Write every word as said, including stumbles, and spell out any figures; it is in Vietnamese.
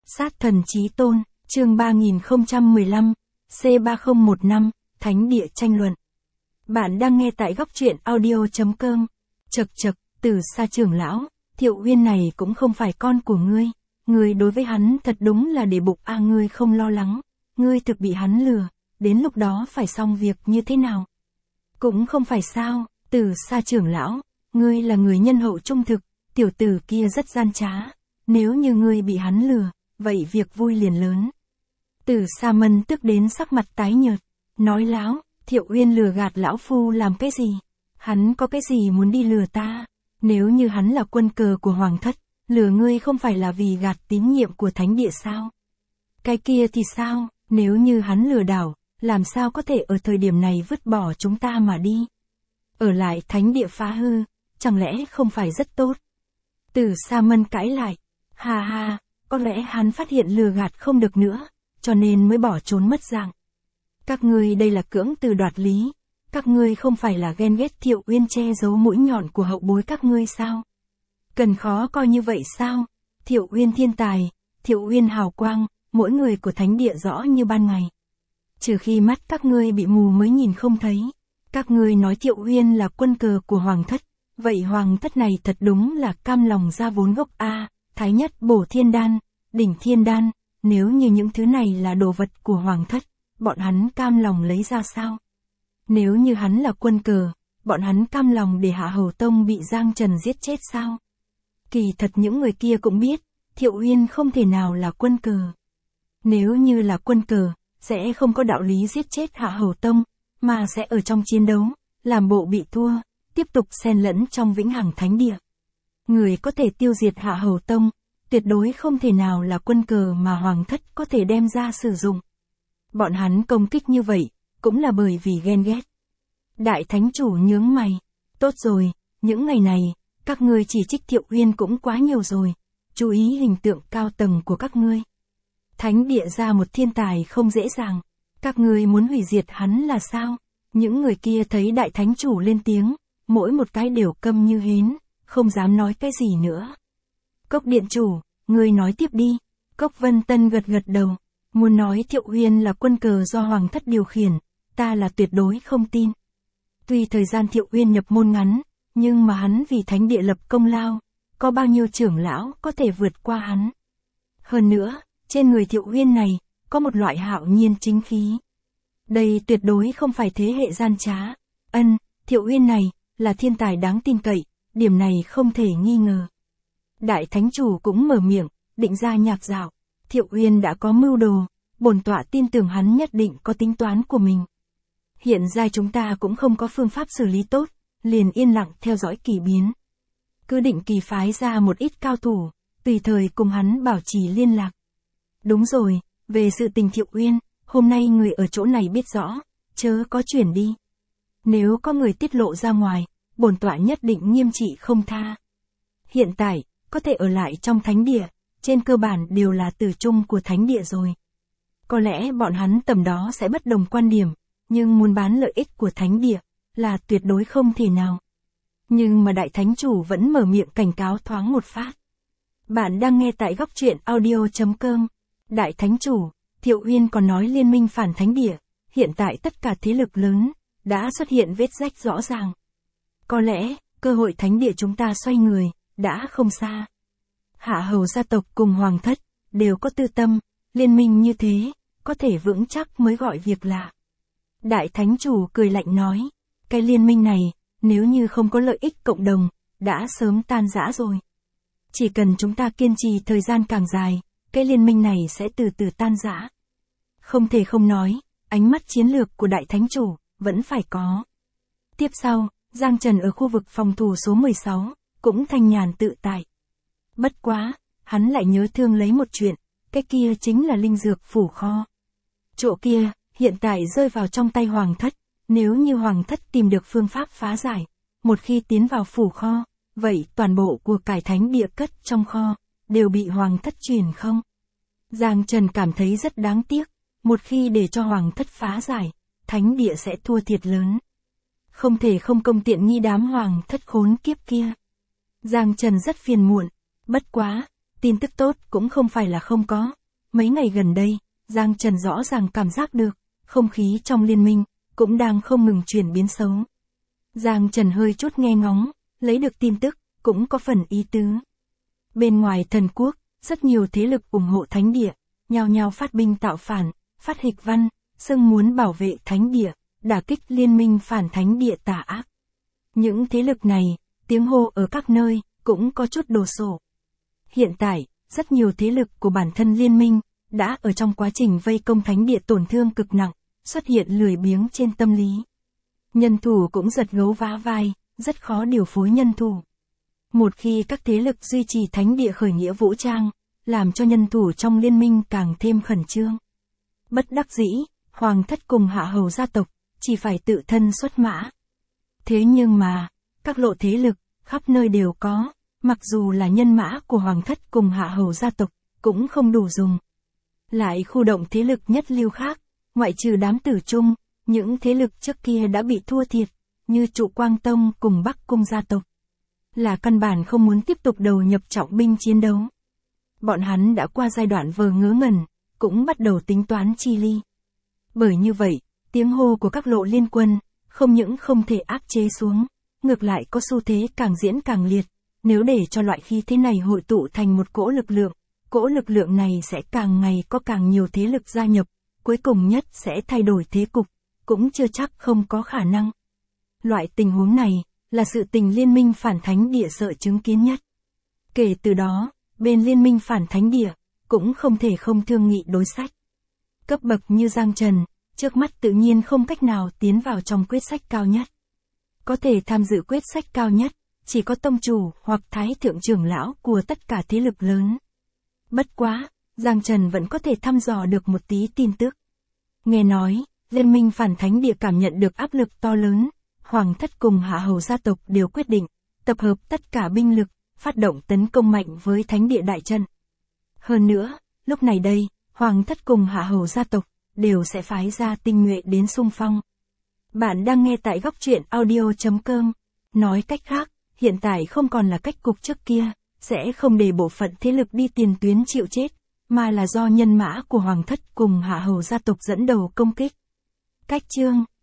Sát thần chí tôn, chương ba nghìn không trăm mười lăm, C ba không một năm, Thánh địa tranh luận. Bạn đang nghe tại góc truyện audio.com. Chậc chậc, từ xa trưởng lão, Thiệu Uyên này cũng không phải con của ngươi. Ngươi đối với hắn thật đúng là để bụng a à, ngươi không lo lắng. Ngươi thực bị hắn lừa, đến lúc đó phải xong việc như thế nào? Cũng không phải sao, từ xa trưởng lão, ngươi là người nhân hậu trung thực, tiểu tử kia rất gian trá. Nếu như ngươi bị hắn lừa, vậy việc vui liền lớn. Từ xa mân tức đến sắc mặt tái nhợt, nói láo, Thiệu Uyên lừa gạt lão phu làm cái gì? Hắn có cái gì muốn đi lừa ta? Nếu như hắn là quân cờ của hoàng thất, lừa ngươi không phải là vì gạt tín nhiệm của thánh địa sao? Cái kia thì sao, nếu như hắn lừa đảo, làm sao có thể ở thời điểm này vứt bỏ chúng ta mà đi? Ở lại thánh địa phá hư, chẳng lẽ không phải rất tốt? Từ xa mân cãi lại, ha ha, có lẽ hắn phát hiện lừa gạt không được nữa, cho nên mới bỏ trốn mất dạng. Các ngươi đây là cưỡng từ đoạt lý, các ngươi không phải là ghen ghét Thiệu Uyên che giấu mũi nhọn của hậu bối các ngươi sao? Cần khó coi như vậy sao? Thiệu Uyên thiên tài, Thiệu Uyên hào quang, mỗi người của thánh địa rõ như ban ngày. Trừ khi mắt các ngươi bị mù mới nhìn không thấy. Các ngươi nói Thiệu Uyên là quân cờ của hoàng thất, vậy hoàng thất này thật đúng là cam lòng ra vốn gốc a, thái nhất bổ thiên đan, đỉnh thiên đan, nếu như những thứ này là đồ vật của hoàng thất, bọn hắn cam lòng lấy ra sao? Nếu như hắn là quân cờ, bọn hắn cam lòng để Hạ Hầu Tông bị Giang Trần giết chết sao? Kỳ thật những người kia cũng biết, Thiệu Uyên không thể nào là quân cờ. Nếu như là quân cờ, sẽ không có đạo lý giết chết Hạ Hầu Tông, mà sẽ ở trong chiến đấu, làm bộ bị thua, tiếp tục xen lẫn trong vĩnh hằng thánh địa. Người có thể tiêu diệt Hạ Hầu Tông, tuyệt đối không thể nào là quân cờ mà hoàng thất có thể đem ra sử dụng. Bọn hắn công kích như vậy, cũng là bởi vì ghen ghét. Đại thánh chủ nhướng mày, tốt rồi, những ngày này, các ngươi chỉ trích Thiệu Uyên cũng quá nhiều rồi, chú ý hình tượng cao tầng của các ngươi. Thánh địa ra một thiên tài không dễ dàng, các ngươi muốn hủy diệt hắn là sao? Những người kia thấy đại thánh chủ lên tiếng, mỗi một cái đều câm như hến, không dám nói cái gì nữa. Cốc điện chủ, ngươi nói tiếp đi. Cốc Vân Tân gật gật đầu, muốn nói Thiệu Uyên là quân cờ do hoàng thất điều khiển, ta là tuyệt đối không tin. Tuy thời gian Thiệu Uyên nhập môn ngắn, nhưng mà hắn vì thánh địa lập công lao, có bao nhiêu trưởng lão có thể vượt qua hắn. Hơn nữa, trên người Thiệu Uyên này, có một loại hạo nhiên chính khí. Đây tuyệt đối không phải thế hệ gian trá. Ân, Thiệu Uyên này, là thiên tài đáng tin cậy, điểm này không thể nghi ngờ. Đại thánh chủ cũng mở miệng, định ra nhạc dạo. Thiệu Uyên đã có mưu đồ, bổn tọa tin tưởng hắn nhất định có tính toán của mình. Hiện giai chúng ta cũng không có phương pháp xử lý tốt, liền yên lặng theo dõi kỳ biến. Cứ định kỳ phái ra một ít cao thủ, tùy thời cùng hắn bảo trì liên lạc. Đúng rồi, về sự tình Thiệu Uyên, hôm nay người ở chỗ này biết rõ, chớ có chuyển đi. Nếu có người tiết lộ ra ngoài, bổn tọa nhất định nghiêm trị không tha. Hiện tại, có thể ở lại trong thánh địa, trên cơ bản đều là tử chung của thánh địa rồi. Có lẽ bọn hắn tầm đó sẽ bất đồng quan điểm, nhưng muốn bán lợi ích của thánh địa, là tuyệt đối không thể nào. Nhưng mà đại thánh chủ vẫn mở miệng cảnh cáo thoáng một phát. Bạn đang nghe tại góc truyện audio.com. Đại thánh chủ, Thiệu Uyên còn nói liên minh phản thánh địa, hiện tại tất cả thế lực lớn, đã xuất hiện vết rách rõ ràng. Có lẽ, cơ hội thánh địa chúng ta xoay người, đã không xa. Hạ hầu gia tộc cùng hoàng thất, đều có tư tâm, liên minh như thế, có thể vững chắc mới gọi việc lạ. Đại thánh chủ cười lạnh nói, cái liên minh này, nếu như không có lợi ích cộng đồng, đã sớm tan rã rồi. Chỉ cần chúng ta kiên trì thời gian càng dài, cái liên minh này sẽ từ từ tan rã. Không thể không nói, ánh mắt chiến lược của đại thánh chủ, vẫn phải có. Tiếp sau, Giang Trần ở khu vực phòng thủ số mười sáu, cũng thanh nhàn tự tại. Bất quá, hắn lại nhớ thương lấy một chuyện, cái kia chính là linh dược phủ kho. Chỗ kia, hiện tại rơi vào trong tay hoàng thất, nếu như hoàng thất tìm được phương pháp phá giải, một khi tiến vào phủ kho, vậy toàn bộ của cải thánh địa cất trong kho, đều bị hoàng thất truyền không? Giang Trần cảm thấy rất đáng tiếc, một khi để cho hoàng thất phá giải, thánh địa sẽ thua thiệt lớn. Không thể không công tiện nghi đám hoàng thất khốn kiếp kia. Giang Trần rất phiền muộn, bất quá, tin tức tốt cũng không phải là không có, mấy ngày gần đây, Giang Trần rõ ràng cảm giác được, không khí trong liên minh, cũng đang không ngừng chuyển biến xấu. Giang Trần hơi chút nghe ngóng, lấy được tin tức, cũng có phần ý tứ. Bên ngoài thần quốc, rất nhiều thế lực ủng hộ thánh địa, nhao nhao phát binh tạo phản, phát hịch văn, xưng muốn bảo vệ thánh địa, đả kích liên minh phản thánh địa tà ác. Những thế lực này, tiếng hô ở các nơi, cũng có chút đồ sộ. Hiện tại, rất nhiều thế lực của bản thân liên minh, đã ở trong quá trình vây công thánh địa tổn thương cực nặng, xuất hiện lười biếng trên tâm lý. Nhân thủ cũng giật gấu vá vai, rất khó điều phối nhân thủ. Một khi các thế lực duy trì thánh địa khởi nghĩa vũ trang, làm cho nhân thủ trong liên minh càng thêm khẩn trương. Bất đắc dĩ, hoàng thất cùng hạ hầu gia tộc, chỉ phải tự thân xuất mã. Thế nhưng mà, các lộ thế lực, khắp nơi đều có, mặc dù là nhân mã của hoàng thất cùng hạ hầu gia tộc, cũng không đủ dùng. Lại khu động thế lực nhất lưu khác, ngoại trừ đám tử trung, những thế lực trước kia đã bị thua thiệt, như trụ Quang Tông cùng Bắc Cung gia tộc. Là căn bản không muốn tiếp tục đầu nhập trọng binh chiến đấu. Bọn hắn đã qua giai đoạn vờ ngớ ngẩn, cũng bắt đầu tính toán chi ly. Bởi như vậy, tiếng hô của các lộ liên quân, không những không thể áp chế xuống, ngược lại có xu thế càng diễn càng liệt. Nếu để cho loại khí thế này hội tụ thành một cỗ lực lượng, cỗ lực lượng này sẽ càng ngày có càng nhiều thế lực gia nhập, cuối cùng nhất sẽ thay đổi thế cục, cũng chưa chắc không có khả năng. Loại tình huống này, là sự tình liên minh phản thánh địa sợ chứng kiến nhất. Kể từ đó, bên liên minh phản thánh địa, cũng không thể không thương nghị đối sách. Cấp bậc như Giang Trần, trước mắt tự nhiên không cách nào tiến vào trong quyết sách cao nhất. Có thể tham dự quyết sách cao nhất, chỉ có tông chủ hoặc thái thượng trưởng lão của tất cả thế lực lớn. Bất quá, Giang Trần vẫn có thể thăm dò được một tí tin tức. Nghe nói, liên minh phản thánh địa cảm nhận được áp lực to lớn, hoàng thất cùng hạ hầu gia tộc đều quyết định, tập hợp tất cả binh lực, phát động tấn công mạnh với thánh địa đại trận. Hơn nữa, lúc này đây, hoàng thất cùng hạ hầu gia tộc, đều sẽ phái ra tinh nhuệ đến xung phong. Bạn đang nghe tại góc truyện audio chấm com. Nói cách khác, hiện tại không còn là cách cục trước kia, sẽ không để bộ phận thế lực đi tiền tuyến chịu chết, mà là do nhân mã của hoàng thất cùng hạ hầu gia tộc dẫn đầu công kích. Cách chương